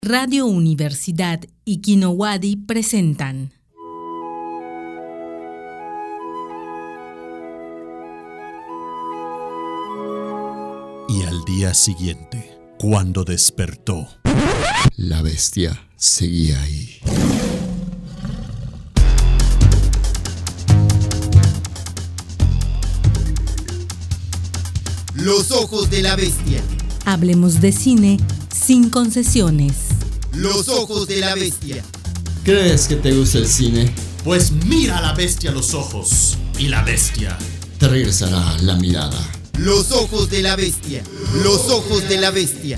Radio Universidad y Kinowadi presentan Y al día siguiente, cuando despertó, la bestia seguía ahí. Los ojos de la bestia. Hablemos de cine sin concesiones. Los ojos de la bestia. ¿Crees que te gusta el cine? pues mira a la bestia a los ojos, y la bestia Te regresará la mirada. Los ojos de la bestia. Los ojos de la bestia.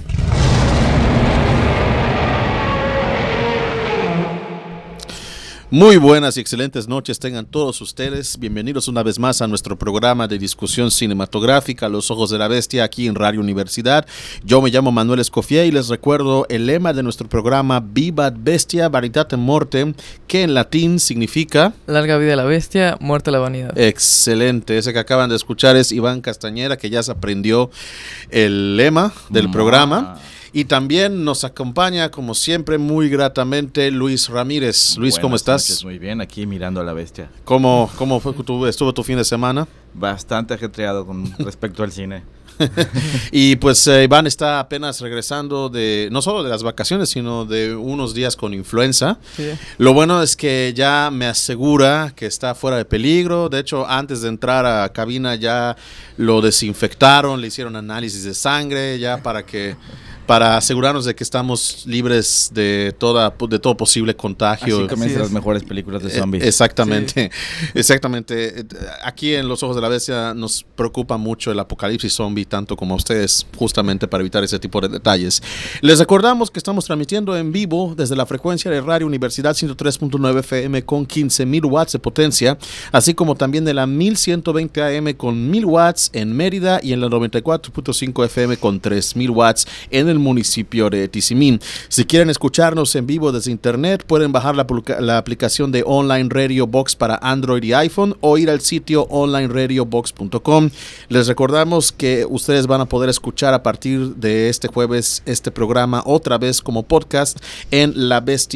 Muy buenas y excelentes noches tengan todos ustedes. Bienvenidos una vez más a nuestro programa de discusión cinematográfica Los Ojos de la Bestia aquí en Radio Universidad. Yo me llamo Manuel Escofié y les recuerdo el lema de nuestro programa Vivat Bestia Varietate Mortem, que en latín significa Larga vida a la bestia, muerte a la vanidad. Excelente, ese que acaban de escuchar es Iván Castañera, que ya se aprendió el lema del programa. Y también nos acompaña, como siempre, muy gratamente, Luis Ramírez. Luis, ¿cómo estás? Noches, muy bien, aquí mirando a la bestia. ¿Cómo estuvo tu fin de semana? Bastante ajetreado con respecto al cine. Y pues Iván está apenas regresando de, no solo de las vacaciones, sino de unos días con influenza. Sí. Lo bueno es que ya me asegura que está fuera de peligro. De hecho, antes de entrar a cabina ya lo desinfectaron, le hicieron análisis de sangre, ya para asegurarnos de que estamos libres de todo posible contagio. Así comienzan las mejores películas de zombies. Exactamente, exactamente. Aquí en Los Ojos de la Bestia nos preocupa mucho el apocalipsis zombie, tanto como a ustedes, justamente para evitar ese tipo de detalles. Les recordamos que estamos transmitiendo en vivo desde la frecuencia de Radio Universidad 103.9 FM con 15,000 watts de potencia, así como también de la 1120 AM con 1000 watts en Mérida y en la 94.5 FM con 3000 watts en el municipio de Tizimín. Si quieren escucharnos en vivo desde internet, pueden bajar la aplicación de Online Radio Box para Android y iPhone o ir al sitio onlineradiobox.com. Les recordamos que ustedes van a poder escuchar a partir de este jueves este programa otra vez como podcast en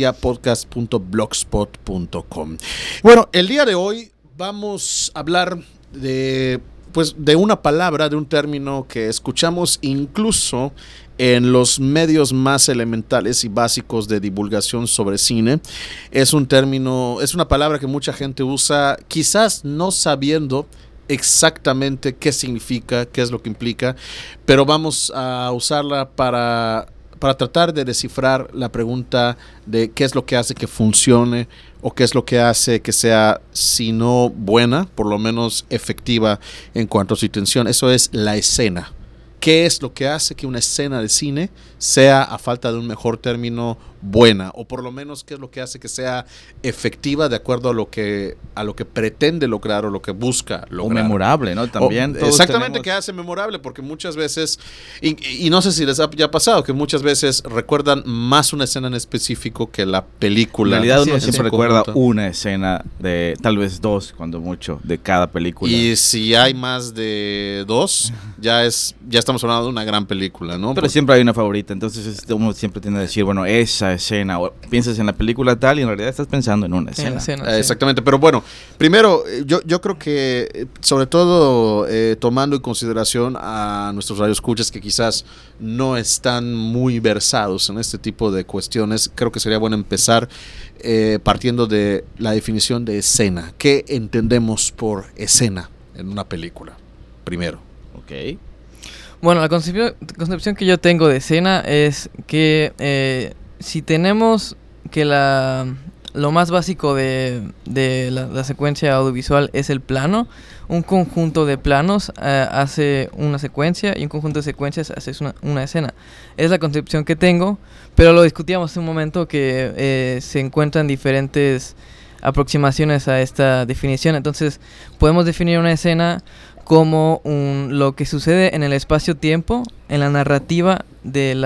labestiapodcast.blogspot.com. Bueno, el día de hoy vamos a hablar de una palabra, de un término que escuchamos incluso en los medios más elementales y básicos de divulgación sobre cine. Es un término, es una palabra que mucha gente usa, quizás no sabiendo exactamente qué significa, qué es lo que implica, pero vamos a usarla para tratar de descifrar la pregunta de qué es lo que hace que funcione o qué es lo que hace que sea, si no buena, por lo menos efectiva en cuanto a su intención. Eso es la escena. ¿Qué es lo que hace que una escena de cine sea, a falta de un mejor término, buena? O por lo menos, ¿qué es lo que hace que sea efectiva de acuerdo a lo que pretende lograr o lo que busca lograr? O memorable, ¿no? También. Exactamente, que hace memorable, porque muchas veces, y no sé si les ha ya pasado, que muchas veces recuerdan más una escena en específico que la película. En realidad uno en siempre su recuerda conjunto. una escena, de tal vez dos, cuando mucho, de cada película. Y si hay más de dos, ya estamos hablando de una gran película, ¿no? Pero siempre hay una favorita, entonces uno siempre tiende a decir, bueno, esa escena, o piensas en la película tal y en realidad estás pensando en una escena. Sí. Exactamente, pero bueno, primero yo creo que sobre todo tomando en consideración a nuestros radioescuchas que quizás no están muy versados en este tipo de cuestiones, creo que sería bueno empezar partiendo de la definición de escena. ¿Qué entendemos por escena en una película? Primero. Ok. Bueno, la concepción que yo tengo de escena es que si tenemos que lo más básico de la secuencia audiovisual es el plano, un conjunto de planos hace una secuencia y un conjunto de secuencias hace una escena. Es la concepción que tengo, pero lo discutíamos hace un momento que se encuentran diferentes aproximaciones a esta definición. Entonces, podemos definir una escena como lo que sucede en el espacio-tiempo, en la narrativa del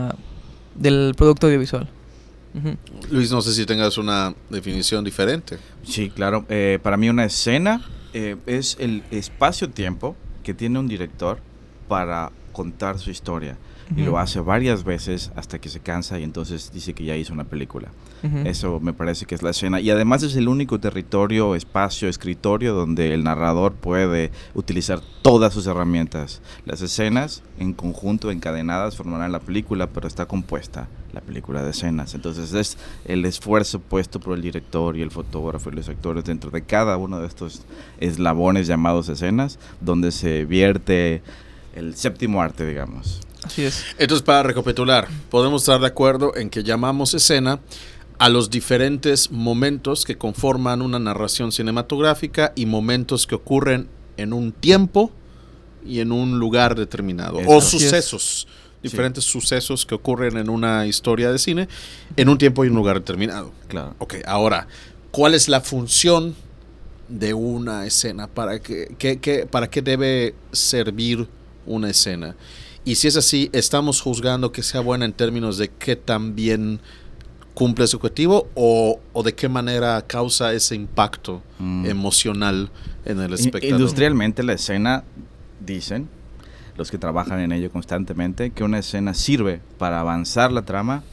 producto audiovisual. Uh-huh. Luis, no sé si tengas una definición diferente. Sí, claro. Para mí una escena es el espacio-tiempo que tiene un director para contar su historia. y lo hace varias veces hasta que se cansa y entonces dice que ya hizo una película. Eso me parece que es la escena, y además es el único territorio, espacio, escritorio donde el narrador puede utilizar todas sus herramientas. Las escenas en conjunto, encadenadas, formarán la película, pero está compuesta la película de escenas. Entonces es el esfuerzo puesto por el director y el fotógrafo y los actores dentro de cada uno de estos eslabones llamados escenas, donde se vierte el séptimo arte, digamos. Así es. Entonces, para recapitular, podemos estar de acuerdo en que llamamos escena a los diferentes momentos que conforman una narración cinematográfica y momentos que ocurren en un tiempo y en un lugar determinado. Eso. O sucesos, diferentes sucesos que ocurren en una historia de cine en un tiempo y un lugar determinado. Claro. Ok, ahora, ¿cuál es la función de una escena? ¿Para qué debe servir una escena? Y si es así, ¿estamos juzgando que sea buena en términos de qué tan bien cumple su objetivo o de qué manera causa ese impacto emocional en el espectador? Industrialmente, la escena, dicen los que trabajan en ello constantemente, que una escena sirve para avanzar la trama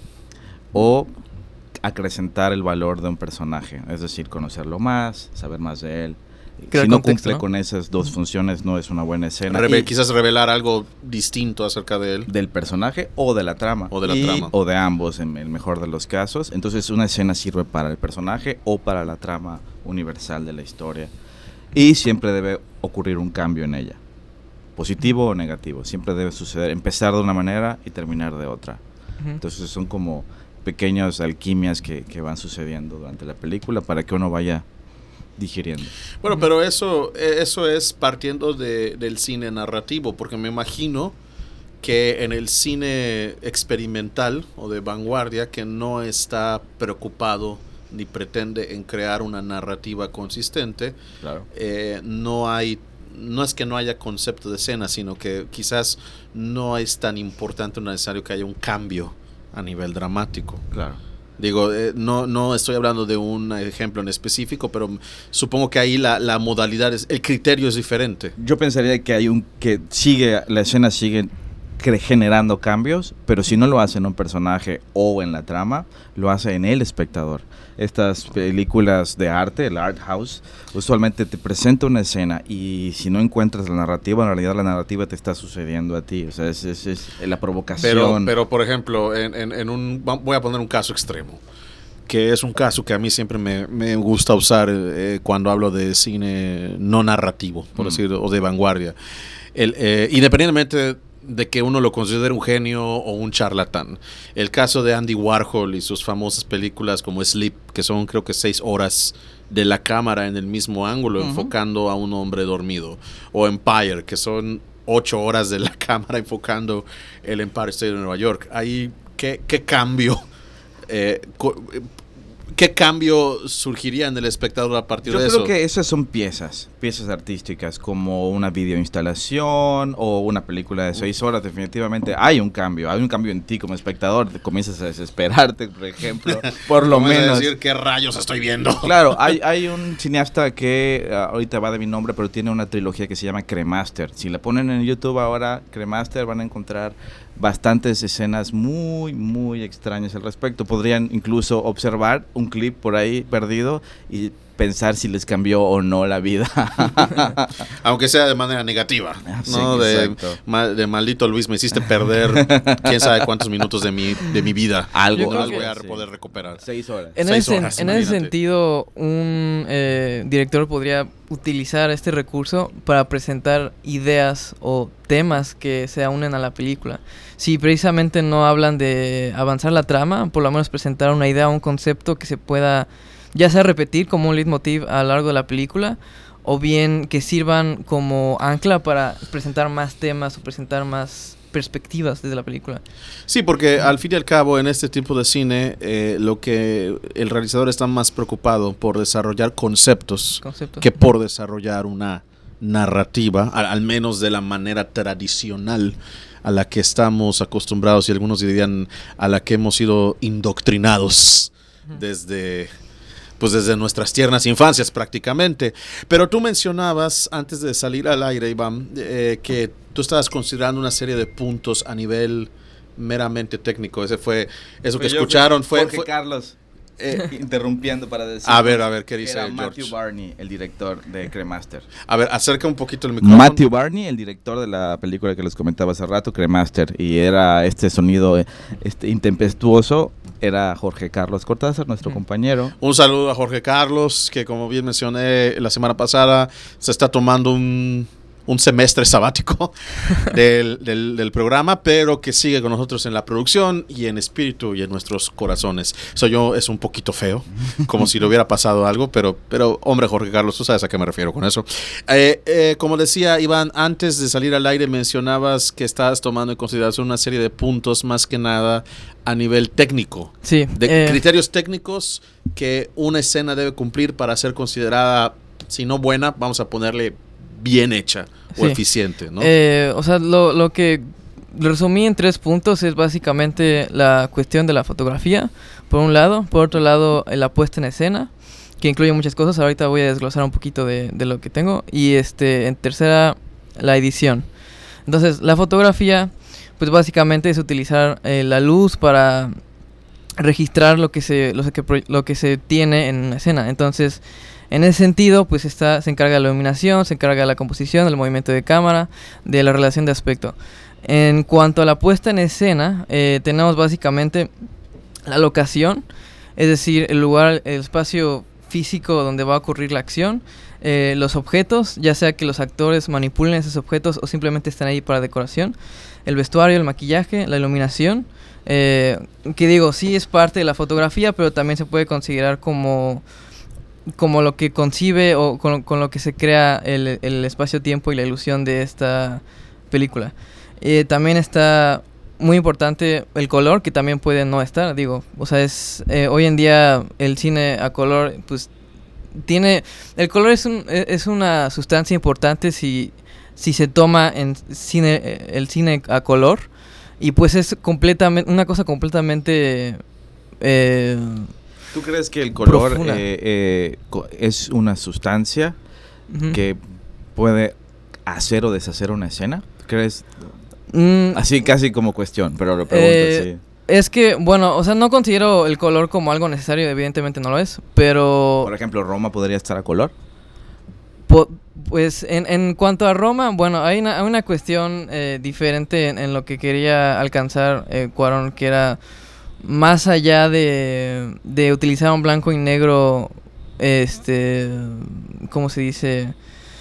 o acrecentar el valor de un personaje, es decir, conocerlo más, saber más de él. Crear si no contexto, cumple ¿no? con esas dos funciones, no es una buena escena. Quizás revelar algo distinto acerca de él. Del personaje o de la trama. O de la trama. O de ambos, en el mejor de los casos. Entonces, una escena sirve para el personaje o para la trama universal de la historia. Y siempre debe ocurrir un cambio en ella. Positivo o negativo. Siempre debe suceder. Empezar de una manera y terminar de otra. Entonces, son como pequeñas alquimias que van sucediendo durante la película para que uno vaya digiriendo. Bueno, pero eso es partiendo del cine narrativo, porque me imagino que en el cine experimental o de vanguardia, que no está preocupado ni pretende en crear una narrativa consistente, Claro. No es que no haya concepto de escena, sino que quizás no es tan importante o necesario que haya un cambio a nivel dramático. Claro. Digo, no estoy hablando de un ejemplo en específico, pero supongo que ahí la modalidad, el criterio es diferente. Yo pensaría que la escena sigue generando cambios, pero si no lo hace en un personaje o en la trama, lo hace en el espectador. Estas películas de arte, el art house, usualmente te presenta una escena y si no encuentras la narrativa, en realidad la narrativa te está sucediendo a ti. O sea, es la provocación. Pero por ejemplo, voy a poner un caso extremo, que es un caso que a mí siempre me gusta usar cuando hablo de cine no narrativo, por decirlo, o de vanguardia. Independientemente de que uno lo considere un genio o un charlatán. El caso de Andy Warhol y sus famosas películas como Sleep, que son creo que 6 horas de la cámara en el mismo ángulo, enfocando a un hombre dormido. O Empire, que son 8 horas de la cámara enfocando el Empire State de Nueva York. Ahí, ¿qué cambio? ¿Qué cambio surgiría en el espectador a partir de eso? Yo creo que esas son piezas artísticas, como una videoinstalación o una película de 6 horas. Definitivamente hay un cambio en ti como espectador. Te comienzas a desesperarte, por ejemplo, por lo menos. A decir qué rayos estoy viendo. Claro, hay un cineasta que ahorita va de mi nombre, pero tiene una trilogía que se llama Cremaster. Si la ponen en YouTube ahora, Cremaster, van a encontrar bastantes escenas muy, muy extrañas al respecto. Podrían incluso observar un clip por ahí perdido y pensar si les cambió o no la vida. Aunque sea de manera negativa, Sí, ¿no? De maldito Luis, me hiciste perder quién sabe cuántos minutos de mi vida. Algo. No los voy a Sí. poder recuperar. 6 horas. En 6 horas, ese imagínate. sentido, un director podría utilizar este recurso para presentar ideas o temas que se unen a la película. Si precisamente no hablan de avanzar la trama, por lo menos presentar una idea o un concepto que se pueda ya sea repetir como un leitmotiv a lo largo de la película, o bien que sirvan como ancla para presentar más temas o presentar más perspectivas desde la película. Sí, porque al fin y al cabo en este tipo de cine lo que el realizador está más preocupado por desarrollar conceptos que por desarrollar una narrativa, al menos de la manera tradicional a la que estamos acostumbrados, y algunos dirían a la que hemos sido indoctrinados desde nuestras tiernas infancias prácticamente. Pero tú mencionabas antes de salir al aire, Iván, que tú estabas considerando una serie de puntos a nivel meramente técnico. Eso que Pero escucharon fue Carlos interrumpiendo para decir. A ver, ¿qué dice era George? Matthew Barney, el director de Cremaster. A ver, acerca un poquito el micrófono. Matthew Barney, el director de la película que les comentaba hace rato, Cremaster, y era este sonido intempestuoso, era Jorge Carlos Cortázar, nuestro compañero. Un saludo a Jorge Carlos, que como bien mencioné la semana pasada, se está tomando un semestre sabático del programa, pero que sigue con nosotros en la producción y en espíritu y en nuestros corazones. Es un poquito feo, como si le hubiera pasado algo, pero hombre, Jorge Carlos, tú sabes a qué me refiero con eso. Como decía Iván, antes de salir al aire mencionabas que estabas tomando en consideración una serie de puntos, más que nada a nivel técnico. Sí. De criterios técnicos que una escena debe cumplir para ser considerada, si no buena, vamos a ponerle bien hecha o eficiente, ¿no? O sea, lo que resumí en 3 puntos es básicamente la cuestión de la fotografía, por un lado. Por otro lado, la puesta en escena, que incluye muchas cosas. Ahorita voy a desglosar un poquito de lo que tengo. Y en tercera, la edición. Entonces, la fotografía, pues básicamente es utilizar la luz para registrar lo que se tiene en una escena. Entonces, en ese sentido, pues se encarga de la iluminación, se encarga de la composición, del movimiento de cámara, de la relación de aspecto. En cuanto a la puesta en escena, tenemos básicamente la locación, es decir, el lugar, el espacio físico donde va a ocurrir la acción, los objetos, ya sea que los actores manipulen esos objetos o simplemente están ahí para decoración, el vestuario, el maquillaje, la iluminación, que digo, sí es parte de la fotografía, pero también se puede considerar como lo que concibe o con lo que se crea el espacio-tiempo y la ilusión de esta película. También está muy importante el color, que también puede no estar, o sea, hoy en día el cine a color, pues el color es una sustancia importante si se toma en el cine a color, y pues es una cosa completamente ¿Tú crees que el color profunda. Es una sustancia que puede hacer o deshacer una escena? ¿Crees? Así casi como cuestión, pero lo pregunto, sí. Es que, bueno, o sea, no considero el color como algo necesario, evidentemente no lo es, pero... Por ejemplo, ¿Roma podría estar a color? Pues en cuanto a Roma, bueno, hay una cuestión diferente en lo que quería alcanzar Cuarón, que era más allá de utilizar un blanco y negro, ¿cómo se dice?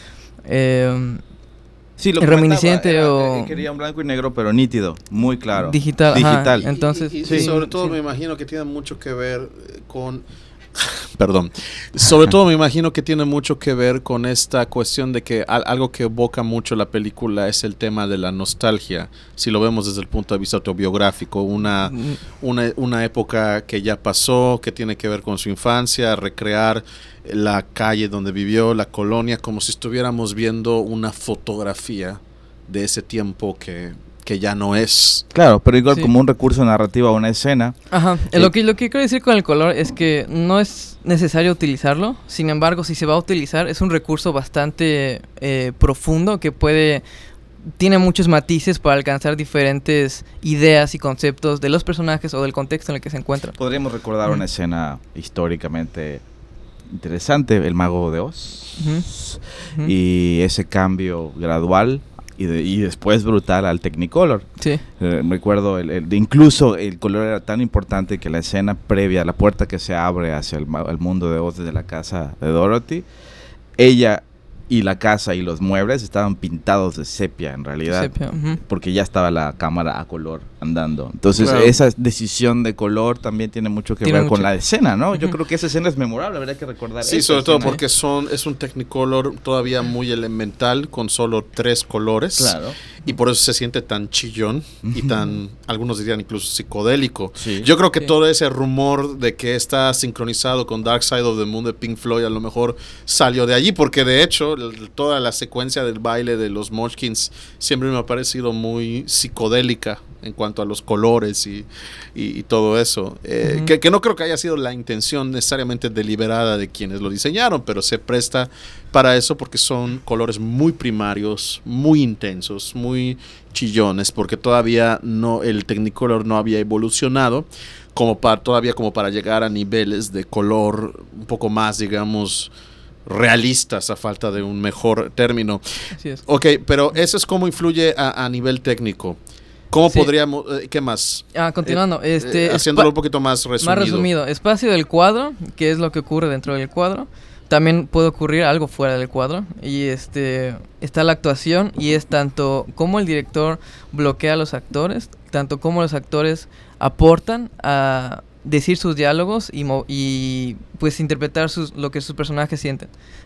Sí, lo reminiscente era, quería un blanco y negro, pero nítido, muy claro. Digital. Ajá, entonces, y sí. sobre todo me imagino que tiene mucho que ver con... Perdón. Sobre todo me imagino que tiene mucho que ver con esta cuestión de que algo que evoca mucho la película es el tema de la nostalgia. Si lo vemos desde el punto de vista autobiográfico, una época que ya pasó, que tiene que ver con su infancia, recrear la calle donde vivió, la colonia, como si estuviéramos viendo una fotografía de ese tiempo que ya no es. Claro, pero igual como un recurso narrativo a una escena. Ajá. Lo que quiero decir con el color es que no es necesario utilizarlo. Sin embargo, si se va a utilizar, es un recurso bastante profundo que tiene muchos matices para alcanzar diferentes ideas y conceptos de los personajes o del contexto en el que se encuentran. Podríamos recordar una escena históricamente interesante, El Mago de Oz, y ese cambio gradual y después brutal al Technicolor. Sí. Recuerdo, incluso el color era tan importante que la escena previa, la puerta que se abre hacia el mundo de Oz desde la casa de Dorothy, ella y la casa y los muebles estaban pintados de sepia en realidad, porque ya estaba la cámara a color andando. Entonces esa decisión de color también tiene mucho que ver con la escena, ¿no? Yo creo que esa escena es memorable, habría que recordar. Sí, sobre todo porque es un Technicolor todavía muy elemental, con solo 3 colores. Claro. Y por eso se siente tan chillón y tan, algunos dirían incluso psicodélico. Sí. Yo creo que todo ese rumor de que está sincronizado con Dark Side of the Moon de Pink Floyd a lo mejor salió de allí, porque de hecho toda la secuencia del baile de los Munchkins siempre me ha parecido muy psicodélica en cuanto a los colores y todo eso. Que no creo que haya sido la intención necesariamente deliberada de quienes lo diseñaron, pero se presta para eso porque son colores muy primarios, muy intensos, muy chillones, porque todavía el Technicolor no había evolucionado como para llegar a niveles de color un poco más, digamos, realistas, a falta de un mejor término. Así es. Ok, pero eso es cómo influye a nivel técnico. ¿Cómo podríamos, qué más? Continuando, haciéndolo un poquito más resumido. Más resumido, espacio del cuadro, que es lo que ocurre dentro del cuadro. También puede ocurrir algo fuera del cuadro. Y está la actuación, y es tanto cómo el director bloquea a los actores, tanto cómo los actores aportan a decir sus diálogos y pues interpretar lo que sus personajes sienten.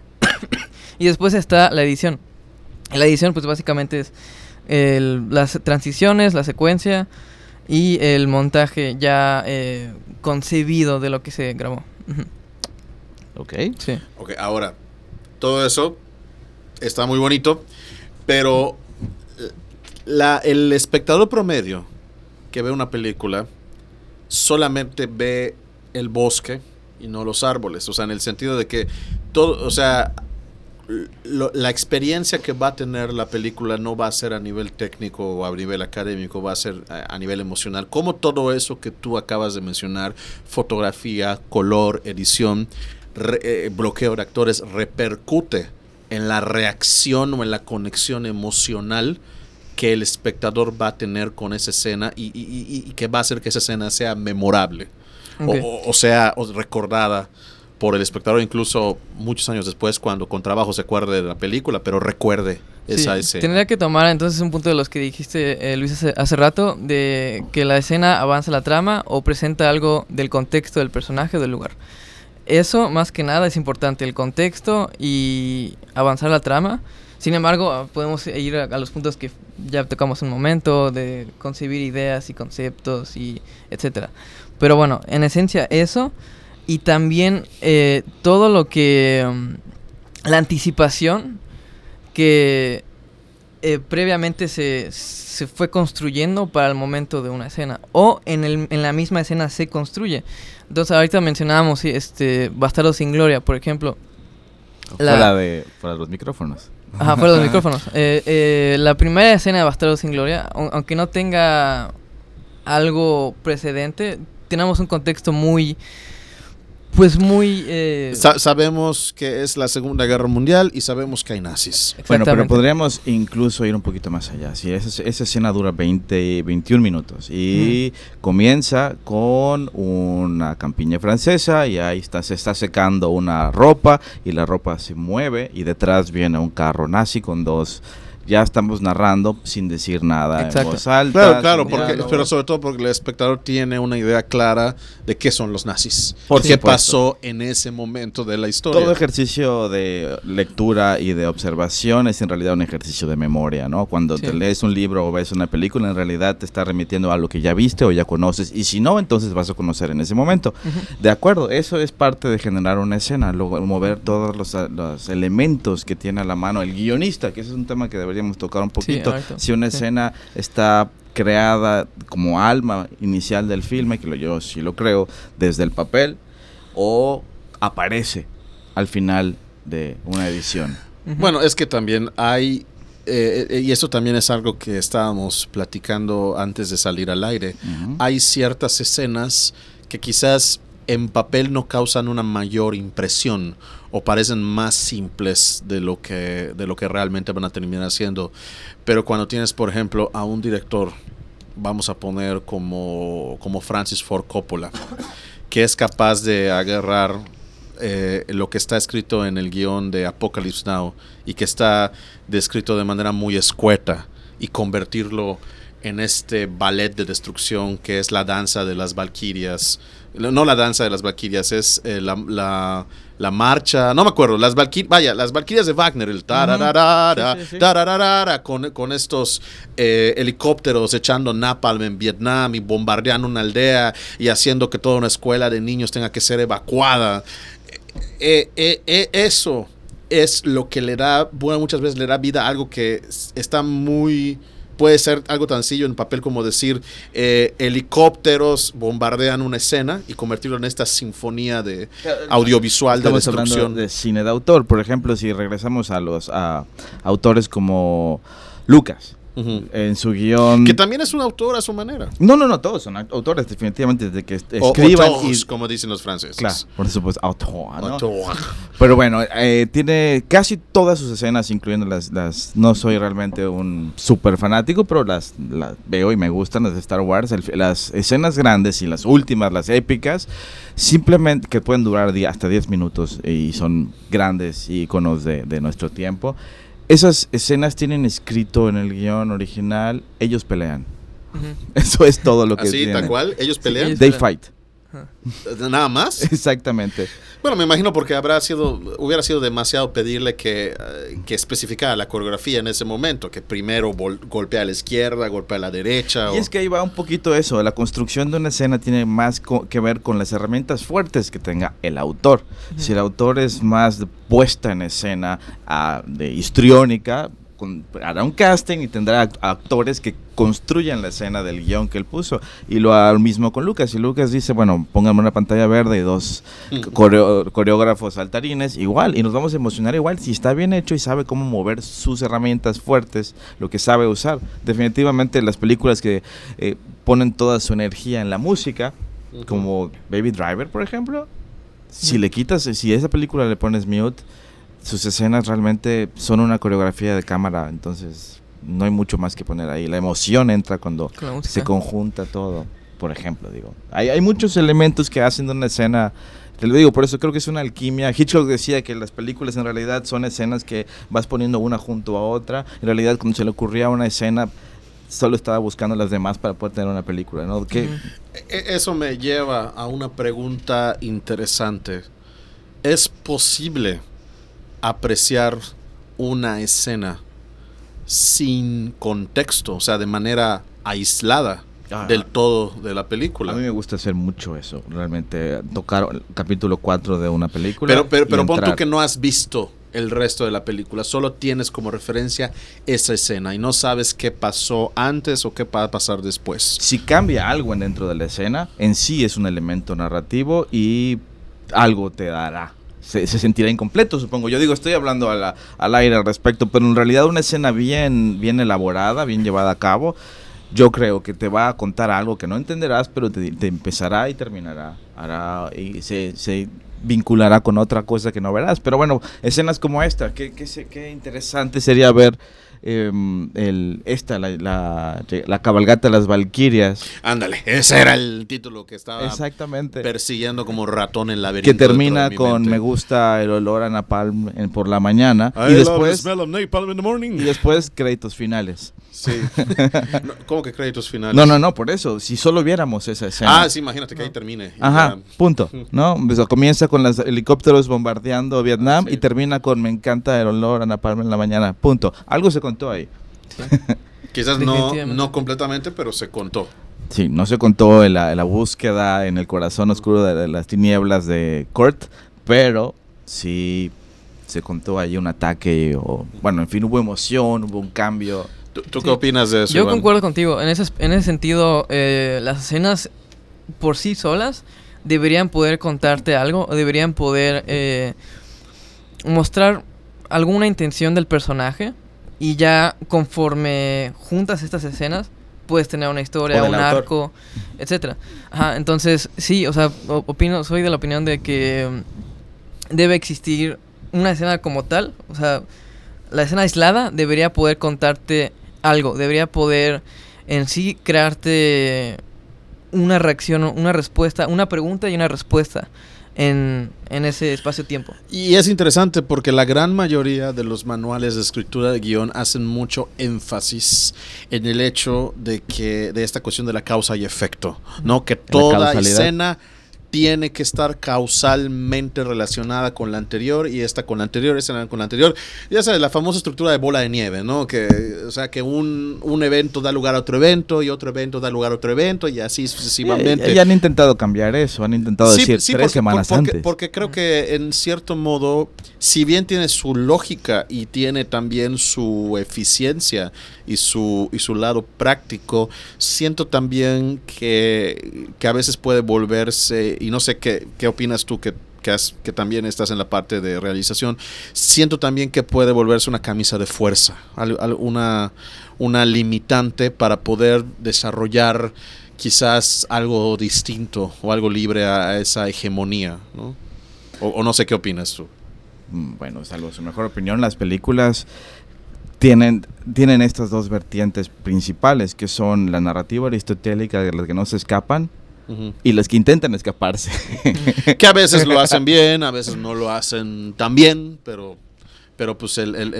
Y después está la edición. La edición pues básicamente es las transiciones, la secuencia y el montaje ya concebido de lo que se grabó. Ok. Sí. Ok, ahora, todo eso está muy bonito, pero el espectador promedio que ve una película solamente ve el bosque y no los árboles, o sea, en el sentido de que todo, o sea, la experiencia que va a tener la película no va a ser a nivel técnico o a nivel académico, va a ser a nivel emocional. Como todo eso que tú acabas de mencionar, fotografía, color, edición, bloqueo de actores, repercute en la reacción o en la conexión emocional que el espectador va a tener con esa escena y que va a hacer que esa escena sea memorable, okay, o sea recordada por el espectador incluso muchos años después, cuando con trabajo se acuerde de la película, pero recuerde esa escena. Tendría que tomar entonces un punto de los que dijiste, Luis, hace rato, de que la escena avanza la trama o presenta algo del contexto del personaje o del lugar. Eso más que nada es importante, el contexto y avanzar la trama. Sin embargo, podemos ir a los puntos que ya tocamos un momento, de concebir ideas y conceptos y etcétera. Pero bueno, en esencia eso. Y también todo lo que... la anticipación que previamente se fue construyendo para el momento de una escena. O en la misma escena se construye. Entonces ahorita mencionábamos Bastardos sin Gloria, por ejemplo. Fuera de los micrófonos. Ajá, fuera de los micrófonos. La primera escena de Bastardos sin Gloria, aunque no tenga algo precedente, tenemos un contexto muy... Pues muy... sabemos que es la Segunda Guerra Mundial y sabemos que hay nazis. Bueno, pero podríamos incluso ir un poquito más allá. Si esa escena dura 21 minutos y comienza con una campiña francesa y ahí se está secando una ropa y la ropa se mueve y detrás viene un carro nazi con dos... Ya estamos narrando sin decir nada. Exacto. En voz alta. Claro, pero sobre todo porque el espectador tiene una idea clara de qué son los nazis. Qué pasó en ese momento de la historia. Todo ejercicio de lectura y de observación es en realidad un ejercicio de memoria, ¿no? Cuando te lees un libro o ves una película, en realidad te está remitiendo a algo que ya viste o ya conoces. Y si no, entonces vas a conocer en ese momento. De acuerdo, eso es parte de generar una escena. Luego, mover todos los elementos que tiene a la mano el guionista, que ese es un tema que deberíamos tocar un poquito. Si una escena está creada como alma inicial del filme, que yo sí lo creo, desde el papel, o aparece al final de una edición. Bueno, es que también hay, y eso también es algo que estábamos platicando antes de salir al aire, hay ciertas escenas que quizás en papel no causan una mayor impresión o parecen más simples de lo que realmente van a terminar siendo. Pero cuando tienes, por ejemplo, a un director, vamos a poner como Francis Ford Coppola, que es capaz de agarrar lo que está escrito en el guión de Apocalypse Now y que está descrito de manera muy escueta y convertirlo en este ballet de destrucción que es la danza de las valquirias. No la danza de las valquirias, es la marcha, no me acuerdo, las valquirias de Wagner, el tararara, tararara, con estos helicópteros echando napalm en Vietnam y bombardeando una aldea y haciendo que toda una escuela de niños tenga que ser evacuada. Eso es lo que le da, bueno, muchas veces le da vida a algo que está muy... Puede ser algo tan sencillo en papel como decir helicópteros bombardean una escena y convertirlo en esta sinfonía de audiovisual de destrucción. Estamos hablando de cine de autor. Por ejemplo, si regresamos a autores como Lucas. En su guión, que también es un autor a su manera. No, todos son autores definitivamente, desde que escriban como dicen los franceses. Claro, por supuesto, autor, ¿no? Autor. Pero bueno, tiene casi todas sus escenas, incluyendo las no soy realmente un súper fanático, pero las veo y me gustan, las de Star Wars, las escenas grandes y las últimas, las épicas, simplemente que pueden durar hasta 10 minutos y son grandes íconos de nuestro tiempo. Esas escenas tienen escrito en el guión original, ellos pelean. Eso es todo lo que tienen. Así, tal cual, ellos pelean. ellos They pelean. fight. Nada más. Exactamente. Bueno, me imagino porque hubiera sido demasiado pedirle que especificara la coreografía en ese momento, que primero golpea a la izquierda, golpea a la derecha. Y es que ahí va un poquito eso, la construcción de una escena tiene más que ver con las herramientas fuertes que tenga el autor. Si el autor es más de puesta en escena, de histriónica, hará un casting y tendrá actores que construyan la escena del guión que él puso, y lo mismo con Lucas. Y Lucas dice, bueno, póngame una pantalla verde y 2 coreógrafos saltarines, igual, y nos vamos a emocionar igual si está bien hecho y sabe cómo mover sus herramientas fuertes, lo que sabe usar. Definitivamente las películas que ponen toda su energía en la música, como Baby Driver, por ejemplo, si esa película le pones mute, sus escenas realmente son una coreografía de cámara, entonces no hay mucho más que poner ahí. La emoción entra cuando se conjunta todo, por ejemplo, digo. Hay muchos elementos que hacen de una escena, te lo digo, por eso creo que es una alquimia. Hitchcock decía que las películas en realidad son escenas que vas poniendo una junto a otra. En realidad, cuando se le ocurría una escena, solo estaba buscando las demás para poder tener una película, ¿no? Eso me lleva a una pregunta interesante. ¿Es posible apreciar una escena sin contexto, o sea, de manera aislada del todo de la película? A mí me gusta hacer mucho eso, realmente, tocar el capítulo 4 de una película. Pero pon tú que no has visto el resto de la película, solo tienes como referencia esa escena y no sabes qué pasó antes o qué va a pasar después. Si cambia algo dentro de la escena, en sí es un elemento narrativo y algo te dará. Se sentirá incompleto, supongo. Yo digo, estoy hablando al aire al respecto, pero en realidad una escena bien elaborada, bien llevada a cabo, yo creo que te va a contar algo que no entenderás, pero te empezará y terminará. Y se vinculará con otra cosa que no verás. Pero bueno, escenas como esta, qué interesante sería ver la cabalgata de las Valquirias. Ándale, ese era el título que estaba exactamente persiguiendo como ratón en el laberinto. Que termina con me gusta el olor a napalm por la mañana y después créditos finales. Sí. No, ¿cómo que créditos finales? No, por eso, si solo viéramos esa escena. Sí, imagínate que ahí termine. Ajá, punto, ¿no? Comienza con los helicópteros bombardeando Vietnam y termina con me encanta el olor a napalm en la mañana, punto. Algo se contó ahí. Sí. Quizás no completamente, pero se contó. Sí, no se contó la búsqueda en el corazón oscuro de las tinieblas de Kurt, pero sí se contó ahí un ataque bueno, en fin, hubo emoción, hubo un cambio. ¿Tú qué opinas de eso, Yo Iván? concuerdo contigo. En ese sentido, las escenas por sí solas deberían poder contarte algo, o deberían poder mostrar alguna intención del personaje, y ya conforme juntas estas escenas puedes tener una historia, un arco, etcétera. Ajá, entonces sí, o sea, soy de la opinión de que debe existir una escena como tal, o sea, la escena aislada debería poder contarte algo, debería poder en sí crearte una reacción, una respuesta, una pregunta y una respuesta en ese espacio-tiempo. Y es interesante porque la gran mayoría de los manuales de escritura de guión hacen mucho énfasis en el hecho de esta cuestión de la causa y efecto, ¿no? Que toda escena tiene que estar causalmente relacionada con la anterior, y esta con la anterior, esta con la anterior. Ya sabes, la famosa estructura de bola de nieve, ¿no? O sea, que un evento da lugar a otro evento, y otro evento da lugar a otro evento, y así sucesivamente. Y han intentado cambiar eso, han intentado decir 3 semanas antes. Porque creo que en cierto modo, si bien tiene su lógica y tiene también su eficiencia y su lado práctico, siento también que a veces puede volverse, y no sé qué opinas tú que también estás en la parte de realización, siento también que puede volverse una camisa de fuerza, una limitante para poder desarrollar quizás algo distinto o algo libre a esa hegemonía, ¿no? O no sé qué opinas tú. Bueno, salvo su mejor opinión, las películas tienen estas dos vertientes principales, que son la narrativa aristotélica, de las que no se escapan, y las que intentan escaparse. Que a veces lo hacen bien, a veces no lo hacen tan bien, pero pues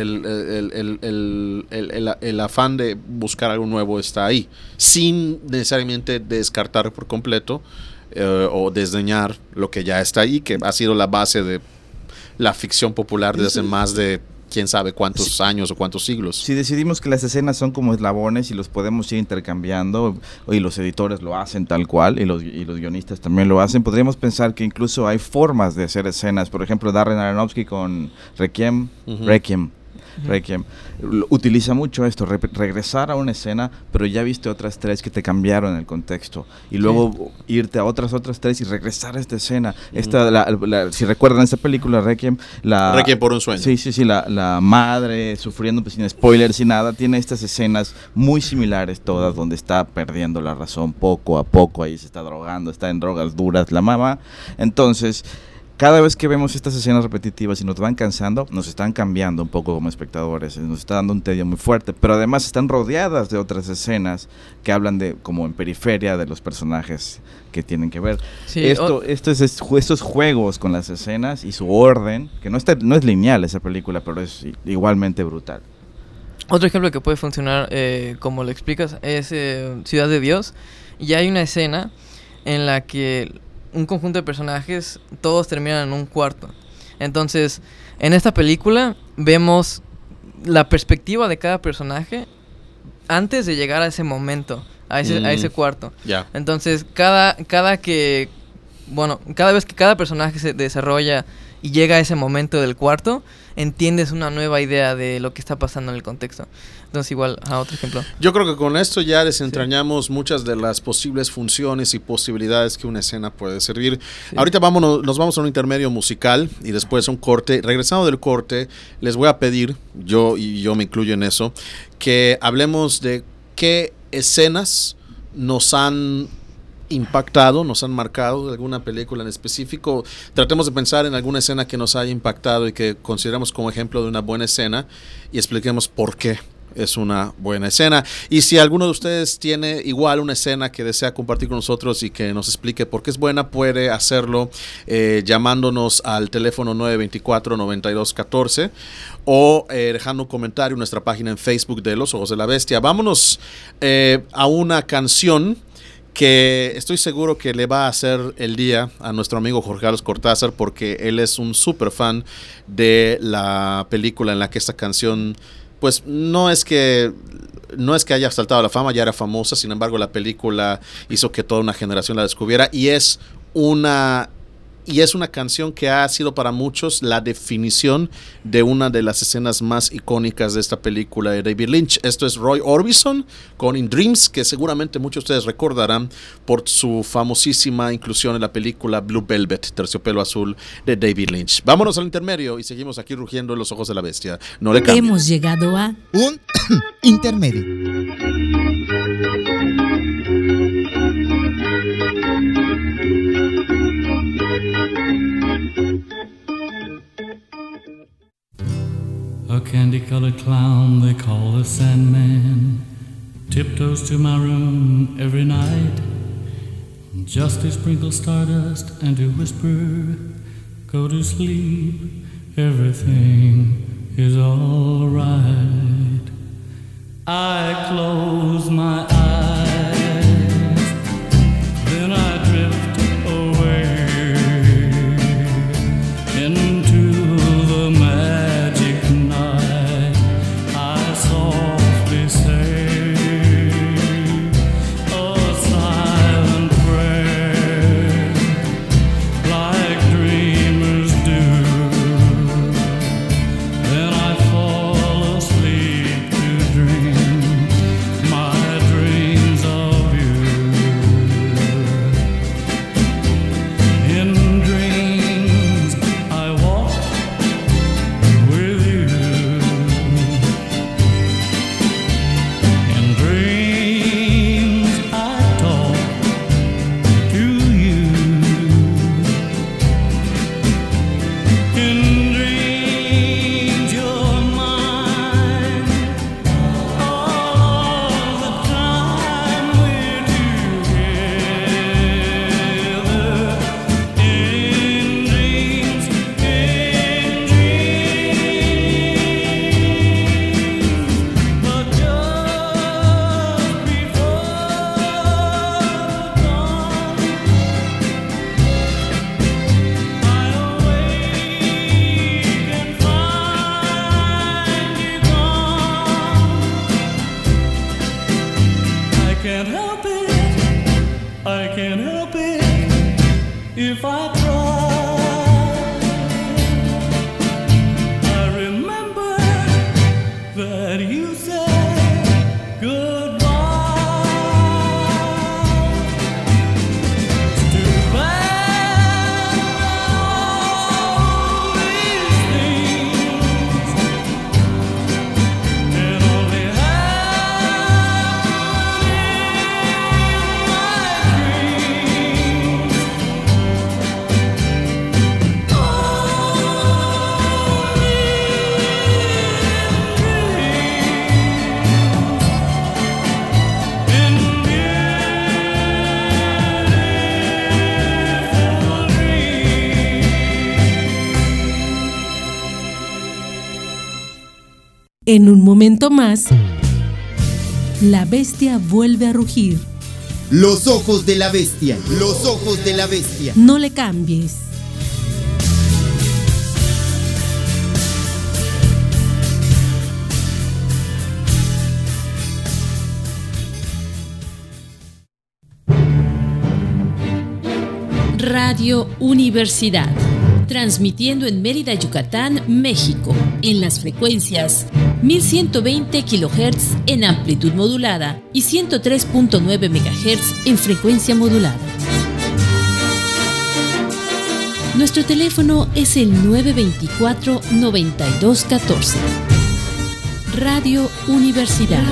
el afán de buscar algo nuevo está ahí, sin necesariamente descartar por completo o desdeñar lo que ya está ahí, que ha sido la base de la ficción popular desde hace más de quién sabe cuántos años o cuántos siglos. Si decidimos que las escenas son como eslabones y los podemos ir intercambiando, y los editores lo hacen tal cual, y los guionistas también lo hacen, podríamos pensar que incluso hay formas de hacer escenas. Por ejemplo, Darren Aronofsky con Requiem utiliza mucho esto, regresar a una escena, pero ya viste otras 3 que te cambiaron el contexto, y luego irte a otras 3 y regresar a esta escena. Si recuerdan esta película, Requiem por un sueño. Sí, la madre sufriendo, pues, sin spoilers y nada, tiene estas escenas muy similares todas, donde está perdiendo la razón poco a poco, ahí se está drogando, está en drogas duras la mamá. Entonces, cada vez que vemos estas escenas repetitivas y nos van cansando, nos están cambiando un poco como espectadores, nos está dando un tedio muy fuerte, pero además están rodeadas de otras escenas que hablan de, como en periferia, de los personajes que tienen que ver. Sí, estos juegos con las escenas y su orden, que no es lineal esa película, pero es igualmente brutal. Otro ejemplo que puede funcionar, como lo explicas, es Ciudad de Dios, y hay una escena en la que un conjunto de personajes todos terminan en un cuarto. Entonces, en esta película vemos la perspectiva de cada personaje antes de llegar a ese momento, a ese cuarto. Yeah. Entonces, cada vez que cada personaje se desarrolla y llega a ese momento del cuarto, entiendes una nueva idea de lo que está pasando en el contexto. Entonces, igual, otro ejemplo. Yo creo que con esto ya desentrañamos muchas de las posibles funciones y posibilidades que una escena puede servir. Sí. Ahorita nos vamos a un intermedio musical y después a un corte. Regresando del corte, les voy a pedir, yo me incluyo en eso, que hablemos de qué escenas nos han impactado, nos han marcado de alguna película en específico. Tratemos de pensar en alguna escena que nos haya impactado y que consideramos como ejemplo de una buena escena, y expliquemos por qué es una buena escena. Y si alguno de ustedes tiene igual una escena que desea compartir con nosotros y que nos explique por qué es buena, puede hacerlo llamándonos al teléfono 924-9214 o dejando un comentario en nuestra página en Facebook de Los Ojos de la Bestia. Vámonos a una canción que estoy seguro que le va a hacer el día a nuestro amigo Jorge Carlos Cortázar, porque él es un súper fan de la película en la que esta canción, pues no es que haya saltado a la fama, ya era famosa, sin embargo la película hizo que toda una generación la descubriera, y es una canción que ha sido para muchos la definición de una de las escenas más icónicas de esta película de David Lynch. Esto es Roy Orbison con In Dreams, que seguramente muchos de ustedes recordarán por su famosísima inclusión en la película Blue Velvet, Terciopelo Azul, de David Lynch. Vámonos al intermedio y seguimos aquí rugiendo en Los Ojos de la Bestia. No le cambien. Hemos llegado a un intermedio. A candy-colored clown they call the Sandman tiptoes to my room every night just to sprinkle stardust and to whisper, go to sleep, everything is all right. I close my eyes, then I drift away En un momento más, la bestia vuelve a rugir. Los ojos de la bestia. Los ojos de la bestia. No le cambies. Radio Universidad, transmitiendo en Mérida, Yucatán, México, en las frecuencias 1120 kHz en amplitud modulada y 103.9 MHz en frecuencia modulada. Nuestro teléfono es el 924-9214. Radio Universidad.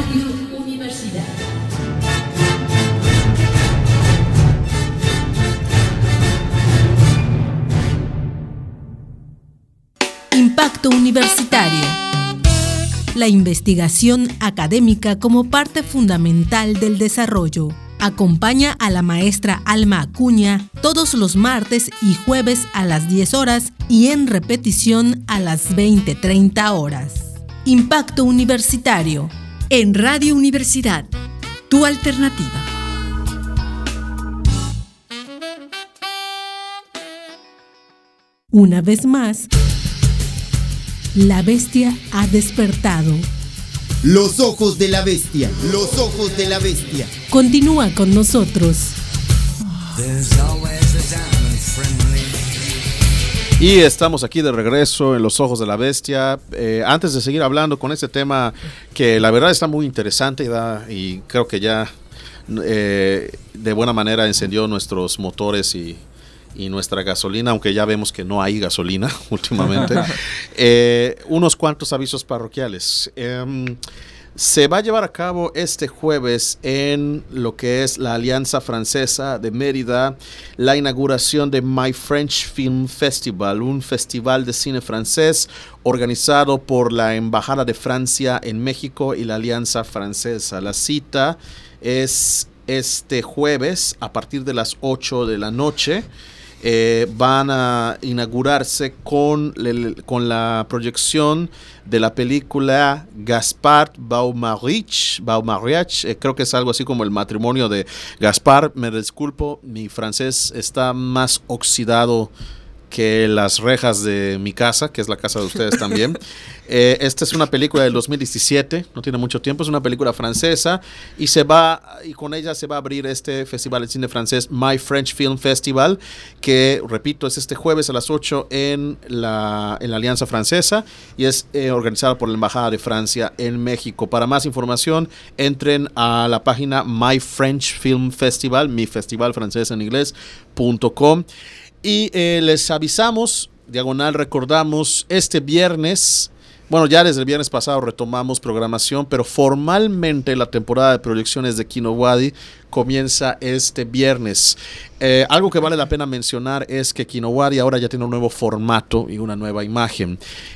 Impacto Universitario. La investigación académica como parte fundamental del desarrollo. Acompaña a la maestra Alma Acuña todos los martes y jueves a las 10 horas y en repetición a las 20:30 horas. Impacto Universitario. En Radio Universidad, tu alternativa. Una vez más, la bestia ha despertado. Los ojos de la bestia. Los ojos de la bestia. Continúa con nosotros. Y estamos aquí de regreso en Los Ojos de la Bestia. Antes de seguir hablando con este tema que la verdad está muy interesante y creo que ya de buena manera encendió nuestros motores y nuestra gasolina, aunque ya vemos que no hay gasolina últimamente. Unos cuantos avisos parroquiales. Se va a llevar a cabo este jueves en lo que es la Alianza Francesa de Mérida la inauguración de My French Film Festival, un festival de cine francés organizado por la Embajada de Francia en México y la Alianza Francesa. La cita es este jueves a partir de las 8 de la noche. Van a inaugurarse con la proyección de la película Gaspard Beaumariach, creo que es algo así como el matrimonio de Gaspard. Me disculpo, mi francés está más oxidado que las rejas de mi casa, que es la casa de ustedes también. Esta es una película del 2017, no tiene mucho tiempo, es una película francesa y con ella se va a abrir este festival de cine francés, My French Film Festival, que, repito, es este jueves a las 8 en la Alianza Francesa y es organizada por la Embajada de Francia en México. Para más información, entren a la página My French Film Festival, mi festival francés en inglés.com. Y les avisamos, recordamos, este viernes, bueno, ya desde el viernes pasado retomamos programación, pero formalmente la temporada de proyecciones de Kino Wadi comienza este viernes. Algo que vale la pena mencionar es que Kino Wadi ahora ya tiene un nuevo formato y una nueva imagen.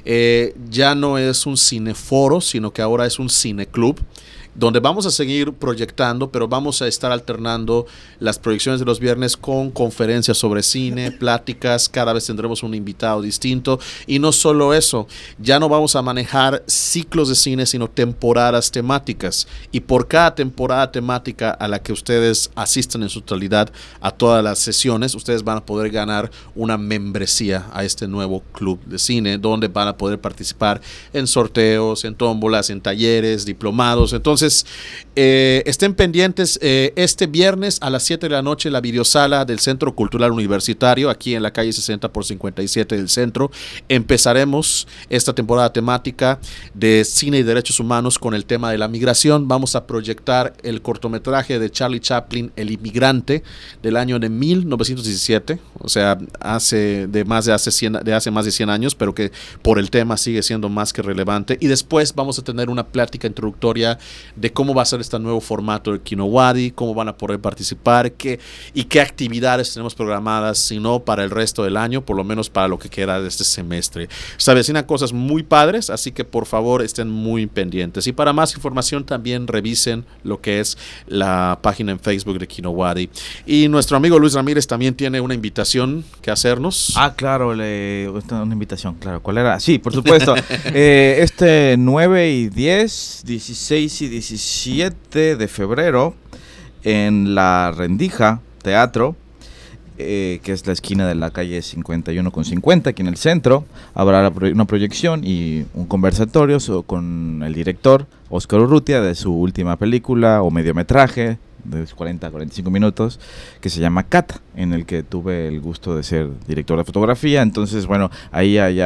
Ya no es un cineforo, sino que ahora es un cineclub, donde vamos a seguir proyectando, pero vamos a estar alternando las proyecciones de los viernes con conferencias sobre cine, pláticas, cada vez tendremos un invitado distinto, y no solo eso, ya no vamos a manejar ciclos de cine, sino temporadas temáticas, y por cada temporada temática a la que ustedes asistan en su totalidad a todas las sesiones, ustedes van a poder ganar una membresía a este nuevo club de cine, donde van a poder participar en sorteos, en tómbolas, en talleres, diplomados. Entonces, Entonces, estén pendientes. Este viernes a las 7 de la noche, la videosala del Centro Cultural Universitario, aquí en la calle 60 por 57 del centro. Empezaremos esta temporada temática de cine y derechos humanos con el tema de la migración. Vamos a proyectar el cortometraje de Charlie Chaplin, El Inmigrante, del año de 1917, o sea, hace más de 100 años, pero que por el tema sigue siendo más que relevante. Y después vamos a tener una plática introductoria de cómo va a ser este nuevo formato de Kinowadi, cómo van a poder participar, qué actividades tenemos programadas, si no para el resto del año, por lo menos para lo que queda de este semestre. Se avecinan cosas muy padres, así que por favor estén muy pendientes. Y para más información también revisen lo que es la página en Facebook de Kinowadi. Y nuestro amigo Luis Ramírez también tiene una invitación que hacernos. Claro, una invitación, claro. ¿Cuál era? Sí, por supuesto. Este 9 y 10, 16 y 17 de febrero en La Rendija Teatro, que es la esquina de la calle 51 con 50, aquí en el centro, habrá una proyección y un conversatorio con el director Óscar Urrutia de su última película o mediometraje de 40 a 45 minutos, que se llama Cata, en el que tuve el gusto de ser director de fotografía. Entonces, bueno, ahí hay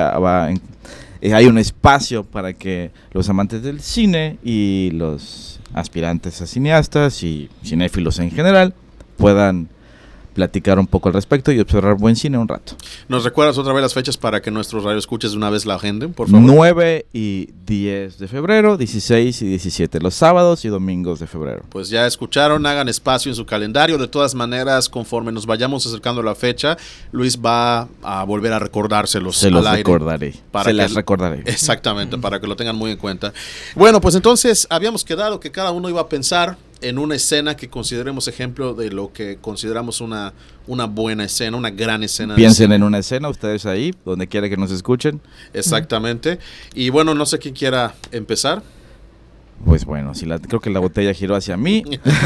un espacio para que los amantes del cine y los aspirantes a cineastas y cinéfilos en general puedan platicar un poco al respecto y observar buen cine un rato. ¿Nos recuerdas otra vez las fechas para que nuestros radioescuchas de una vez la agenden, por favor? 9 y 10 de febrero, 16 y 17, los sábados y domingos de febrero. Pues ya escucharon, hagan espacio en su calendario. De todas maneras, conforme nos vayamos acercando a la fecha, Luis va a volver a recordárselos. Se los recordaré. Se las recordaré. Exactamente, para que lo tengan muy en cuenta. Bueno, pues entonces habíamos quedado que cada uno iba a pensar en una escena que consideremos ejemplo de lo que consideramos una buena escena, una gran escena. Piensen en una escena, ustedes ahí, donde quiera que nos escuchen. Exactamente. Y bueno, no sé quién quiera empezar. Pues bueno, creo que la botella giró hacia mí.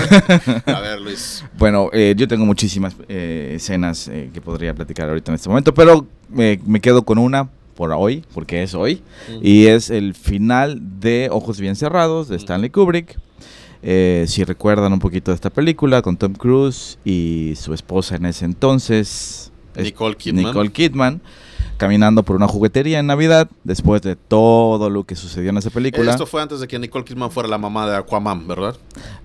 A ver, Luis. Bueno, yo tengo muchísimas escenas que podría platicar ahorita en este momento, pero me quedo con una por hoy, porque es hoy, y es el final de Ojos Bien Cerrados de Stanley Kubrick. Si recuerdan un poquito de esta película, con Tom Cruise y su esposa en ese entonces, Nicole Kidman, caminando por una juguetería en Navidad, después de todo lo que sucedió en esa película. Esto fue antes de que Nicole Kidman fuera la mamá de Aquaman, ¿verdad?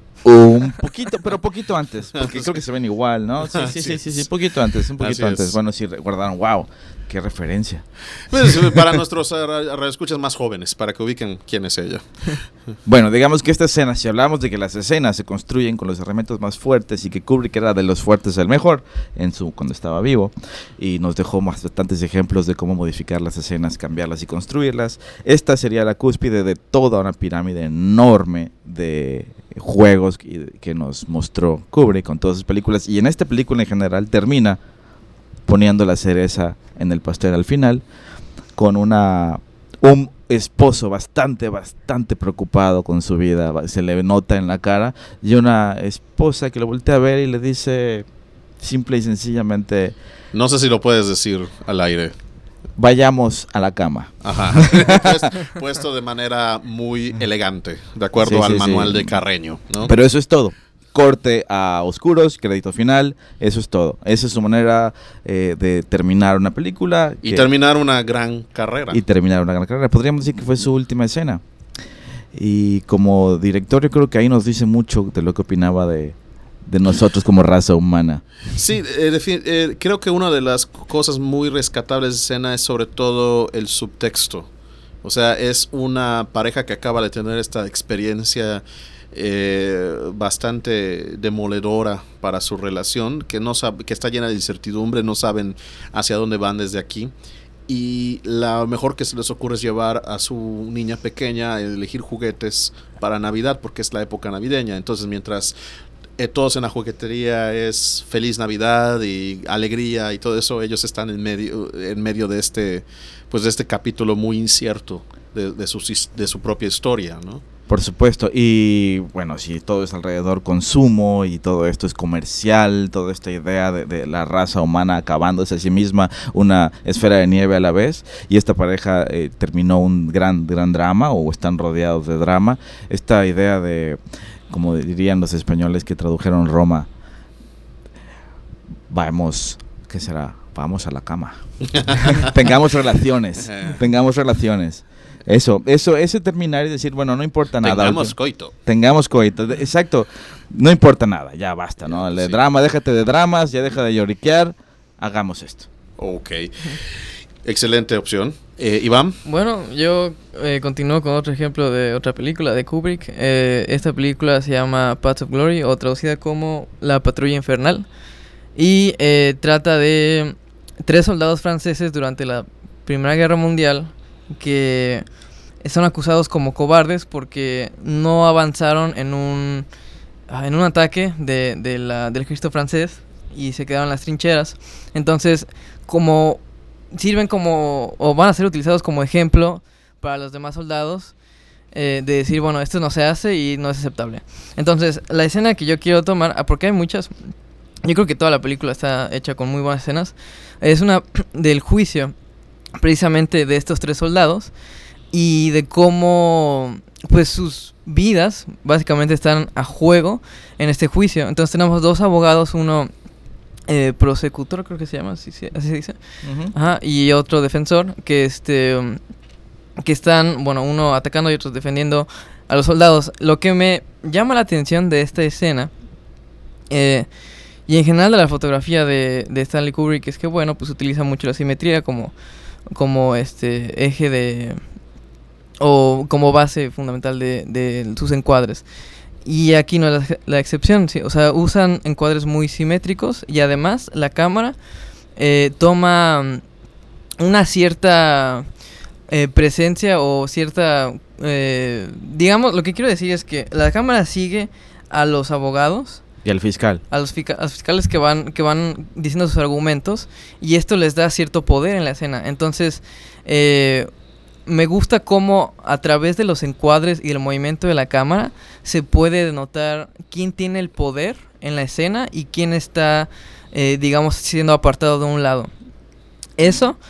Un poquito, pero poquito antes, porque creo que se ven igual, ¿no? Sí, poquito antes, un poquito antes. Bueno, si recordaron, wow, qué referencia. Pues, para nuestros radioescuchas más jóvenes, para que ubiquen quién es ella. Bueno, digamos que esta escena, si hablamos de que las escenas se construyen con los elementos más fuertes y que Kubrick era de los fuertes el mejor cuando estaba vivo, y nos dejó bastantes ejemplos de cómo modificar las escenas, cambiarlas y construirlas, esta sería la cúspide de toda una pirámide enorme de juegos que nos mostró Kubrick con todas sus películas, y en esta película en general termina poniendo la cereza en el pastel al final, con un esposo bastante preocupado con su vida, se le nota en la cara, y una esposa que lo voltea a ver y le dice simple y sencillamente: no sé si lo puedes decir al aire. Vayamos a la cama. Ajá. Puesto de manera muy elegante, de acuerdo al manual de Carreño, ¿no? Pero eso es todo. Corte a oscuros, crédito final, eso es todo. Esa es su manera de terminar una película. Y terminar una gran carrera. Podríamos decir que fue su última escena. Y como director, yo creo que ahí nos dice mucho de lo que opinaba de nosotros como raza humana. Sí, creo que una de las cosas muy rescatables de escena es sobre todo el subtexto. O sea, es una pareja que acaba de tener esta experiencia bastante demoledora para su relación, que está llena de incertidumbre, no saben hacia dónde van desde aquí, y lo mejor que se les ocurre es llevar a su niña pequeña a elegir juguetes para Navidad, porque es la época navideña. Entonces, mientras todos en la juguetería es feliz Navidad y alegría y todo eso, ellos están en medio de este capítulo muy incierto de su propia historia, ¿no? Por supuesto, y bueno, si todo es alrededor consumo y todo esto es comercial, toda esta idea de la raza humana acabándose a sí misma, una esfera de nieve a la vez, y esta pareja terminó un gran drama, o están rodeados de drama, esta idea de, como dirían los españoles que tradujeron Roma, ¿qué será? Vamos a la cama. Tengamos relaciones. Ese terminar y decir, bueno, no importa nada. Tengamos coito. Exacto. No importa nada, ya basta, ¿no? El drama, déjate de dramas, ya deja de lloriquear, hagamos esto. Ok. Excelente opción. Iván. Bueno, yo continúo con otro ejemplo de otra película de Kubrick. Esta película se llama Paths of Glory, o traducida como La Patrulla Infernal. Y trata de 3 soldados franceses durante la Primera Guerra Mundial que son acusados como cobardes porque no avanzaron en un ataque del ejército francés y se quedaron en las trincheras. Entonces, o van a ser utilizados como ejemplo para los demás soldados, de decir, bueno, esto no se hace y no es aceptable. Entonces, la escena que yo quiero tomar, porque hay muchas, yo creo que toda la película está hecha con muy buenas escenas, es una del juicio precisamente de estos 3 soldados y de cómo pues sus vidas básicamente están a juego en este juicio. Entonces tenemos 2 abogados, uno prosecutor, creo que se llama, así se dice, y otro defensor, que están, bueno, uno atacando y otro defendiendo a los soldados. Lo que me llama la atención de esta escena y en general de la fotografía de Stanley Kubrick es que, bueno, pues utiliza mucho la simetría como eje o como base fundamental de sus encuadres. Y aquí no es la excepción, ¿sí? O sea, usan encuadres muy simétricos y además la cámara toma una cierta presencia o cierta... digamos, lo que quiero decir es que la cámara sigue a los abogados. Y al fiscal. A los fiscales que van diciendo sus argumentos, y esto les da cierto poder en la escena. Entonces, me gusta cómo a través de los encuadres y el movimiento de la cámara se puede denotar quién tiene el poder en la escena y quién está, digamos, siendo apartado de un lado. Eso,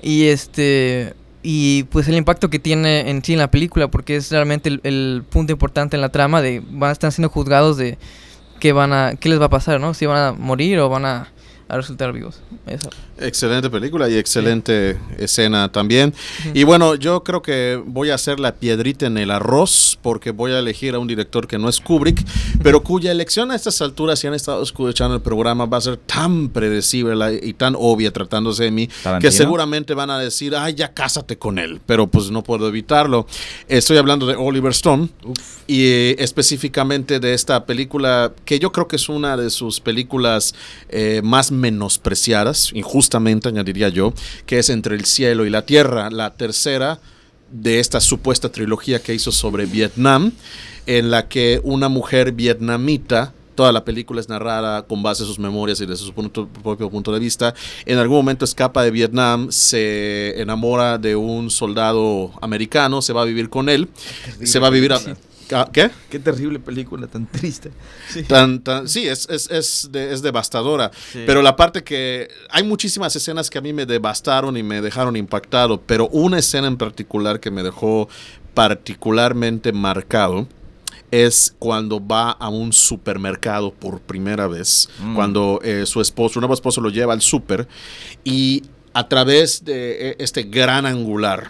y pues el impacto que tiene en sí en la película, porque es realmente el punto importante en la trama de están siendo juzgados de qué les va a pasar, ¿no? Si van a morir o van a resultar vivos. Eso. Excelente película y excelente escena también. Y bueno, yo creo que voy a hacer la piedrita en el arroz porque voy a elegir a un director que no es Kubrick, pero cuya elección a estas alturas, si han estado escuchando el programa, va a ser tan predecible y tan obvia tratándose de mí, que seguramente van a decir, ay, ya cásate con él, pero pues no puedo evitarlo. Estoy hablando de Oliver Stone. Y específicamente de esta película que yo creo que es una de sus películas más menospreciadas, injustamente añadiría yo, que es Entre el cielo y la tierra, la tercera de esta supuesta trilogía que hizo sobre Vietnam, en la que una mujer vietnamita, toda la película es narrada con base en sus memorias y desde su propio punto de vista, en algún momento escapa de Vietnam, se enamora de un soldado americano, se va a vivir con él, se va a vivir ¿Qué? Qué terrible película, tan triste. Sí, sí, es devastadora. Sí. Pero la parte que... Hay muchísimas escenas que a mí me devastaron y me dejaron impactado, pero una escena en particular que me dejó particularmente marcado es cuando va a un supermercado por primera vez, cuando su nuevo esposo lo lleva al súper y a través de este gran angular,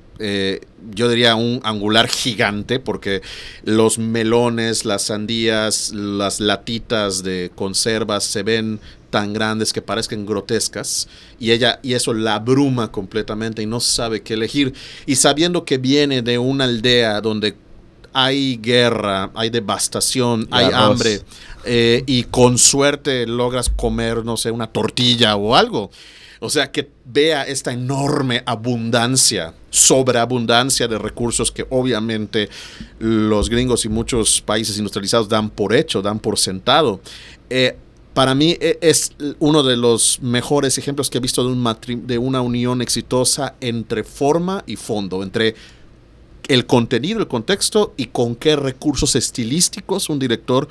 yo diría un angular gigante, porque los melones, las sandías, las latitas de conservas se ven tan grandes que parezcan grotescas, y eso la abruma completamente y no sabe qué elegir, y sabiendo que viene de una aldea donde hay guerra, hay devastación, hay hambre, y con suerte logras comer, no sé, una tortilla o algo. O sea, que vea esta enorme abundancia, sobreabundancia de recursos que obviamente los gringos y muchos países industrializados dan por hecho, dan por sentado. Para mí es uno de los mejores ejemplos que he visto de una unión exitosa entre forma y fondo, entre el contenido, el contexto y con qué recursos estilísticos un director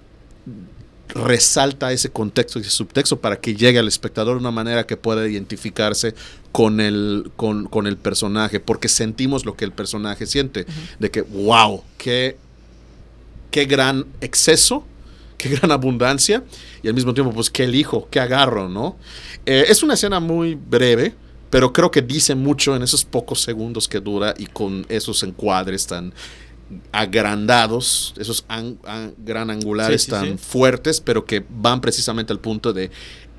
resalta ese contexto y ese subtexto para que llegue al espectador de una manera que pueda identificarse con el personaje, porque sentimos lo que el personaje siente, de que wow, qué gran exceso, qué gran abundancia, y al mismo tiempo pues qué elijo, qué agarro, ¿no? Es una escena muy breve, pero creo que dice mucho en esos pocos segundos que dura y con esos encuadres tan agrandados, esos gran angulares tan fuertes, pero que van precisamente al punto de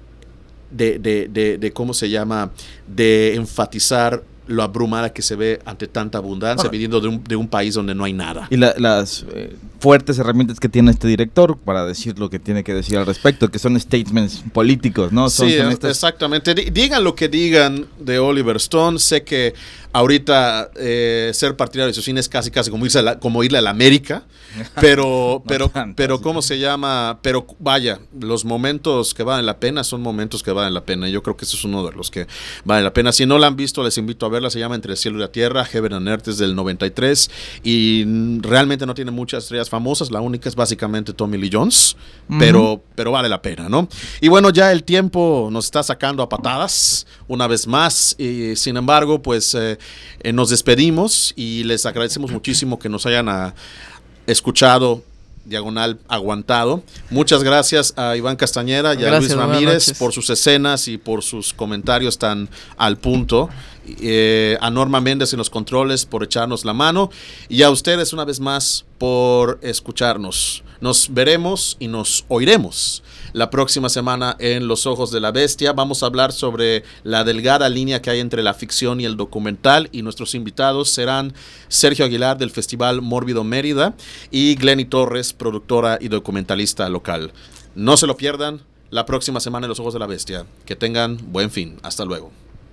¿cómo se llama? De enfatizar lo abrumada que se ve ante tanta abundancia, viniendo de un país donde no hay nada. Y las fuertes herramientas que tiene este director para decir lo que tiene que decir al respecto, que son statements políticos, ¿no? Son Exactamente. Digan lo que digan de Oliver Stone. Sé que ahorita ser partidario de su cine es casi como irle a la América, pero ¿cómo se llama? Pero vaya, los momentos que valen la pena son momentos que valen la pena. Yo creo que ese es uno de los que valen la pena. Si no la han visto, les invito a verla. Se llama Entre el cielo y la tierra, Heaven and Earth, es del 93 y realmente no tiene muchas estrellas famosas. La única es básicamente Tommy Lee Jones, pero vale la pena, ¿no? Y bueno, ya el tiempo nos está sacando a patadas una vez más y sin embargo, pues nos despedimos y les agradecemos muchísimo que nos hayan escuchado, diagonal aguantado. Muchas gracias a Iván Castañeda y a Luis Ramírez por sus escenas y por sus comentarios tan al punto. A Norma Méndez en los controles por echarnos la mano y a ustedes una vez más por escucharnos. Nos veremos y nos oiremos la próxima semana en Los Ojos de la Bestia. Vamos a hablar sobre la delgada línea que hay entre la ficción y el documental y nuestros invitados serán Sergio Aguilar del Festival Mórbido Mérida y Glenny Torres, productora y documentalista local. No se lo pierdan la próxima semana en Los Ojos de la Bestia. Que tengan buen fin. Hasta luego.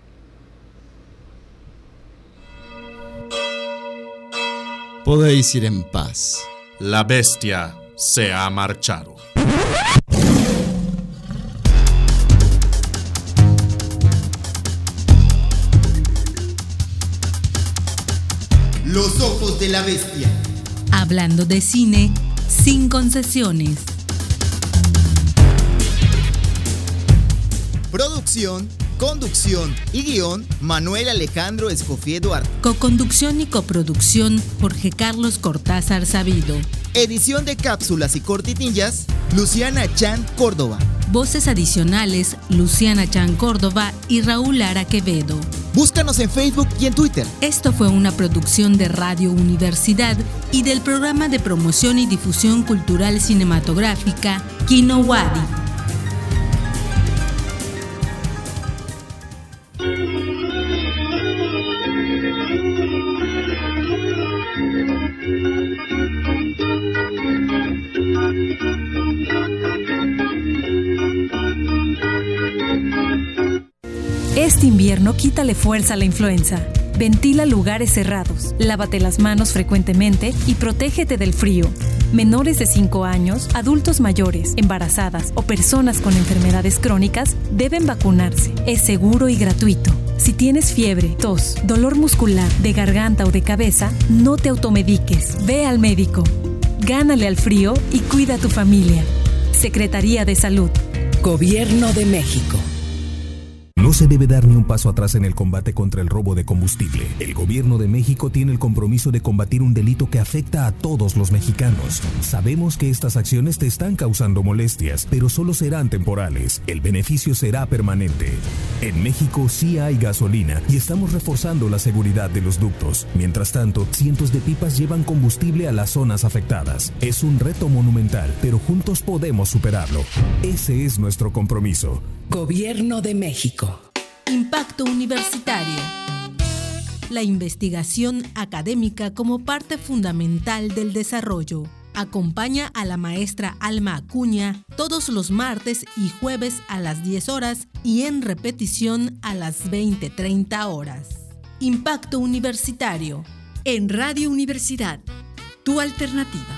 Podéis ir en paz. La bestia se ha marchado. Los Ojos de la Bestia. Hablando de cine sin concesiones. Producción, conducción y guión, Manuel Alejandro Escofié Duarte. Coconducción y coproducción, Jorge Carlos Cortázar Sabido. Edición de cápsulas y cortinillas, Luciana Chan Córdoba. Voces adicionales, Luciana Chan Córdoba y Raúl Lara Quevedo. Búscanos en Facebook y en Twitter. Esto fue una producción de Radio Universidad y del Programa de Promoción y Difusión Cultural Cinematográfica, Kino Wadi. Este invierno quítale fuerza a la influenza. Ventila lugares cerrados, lávate las manos frecuentemente y protégete del frío. Menores de 5 años, adultos mayores, embarazadas o personas con enfermedades crónicas deben vacunarse. Es seguro y gratuito. Si tienes fiebre, tos, dolor muscular, de garganta o de cabeza, no te automediques. Ve al médico. Gánale al frío y cuida a tu familia. Secretaría de Salud. Gobierno de México. No se debe dar ni un paso atrás en el combate contra el robo de combustible. El Gobierno de México tiene el compromiso de combatir un delito que afecta a todos los mexicanos. Sabemos que estas acciones te están causando molestias, pero solo serán temporales. El beneficio será permanente. En México sí hay gasolina y estamos reforzando la seguridad de los ductos. Mientras tanto, cientos de pipas llevan combustible a las zonas afectadas. Es un reto monumental, pero juntos podemos superarlo. Ese es nuestro compromiso. Gobierno de México. Impacto Universitario. La investigación académica como parte fundamental del desarrollo. Acompaña a la maestra Alma Acuña todos los martes y jueves a las 10 horas y en repetición a las 20:30 horas. Impacto Universitario. En Radio Universidad, tu alternativa.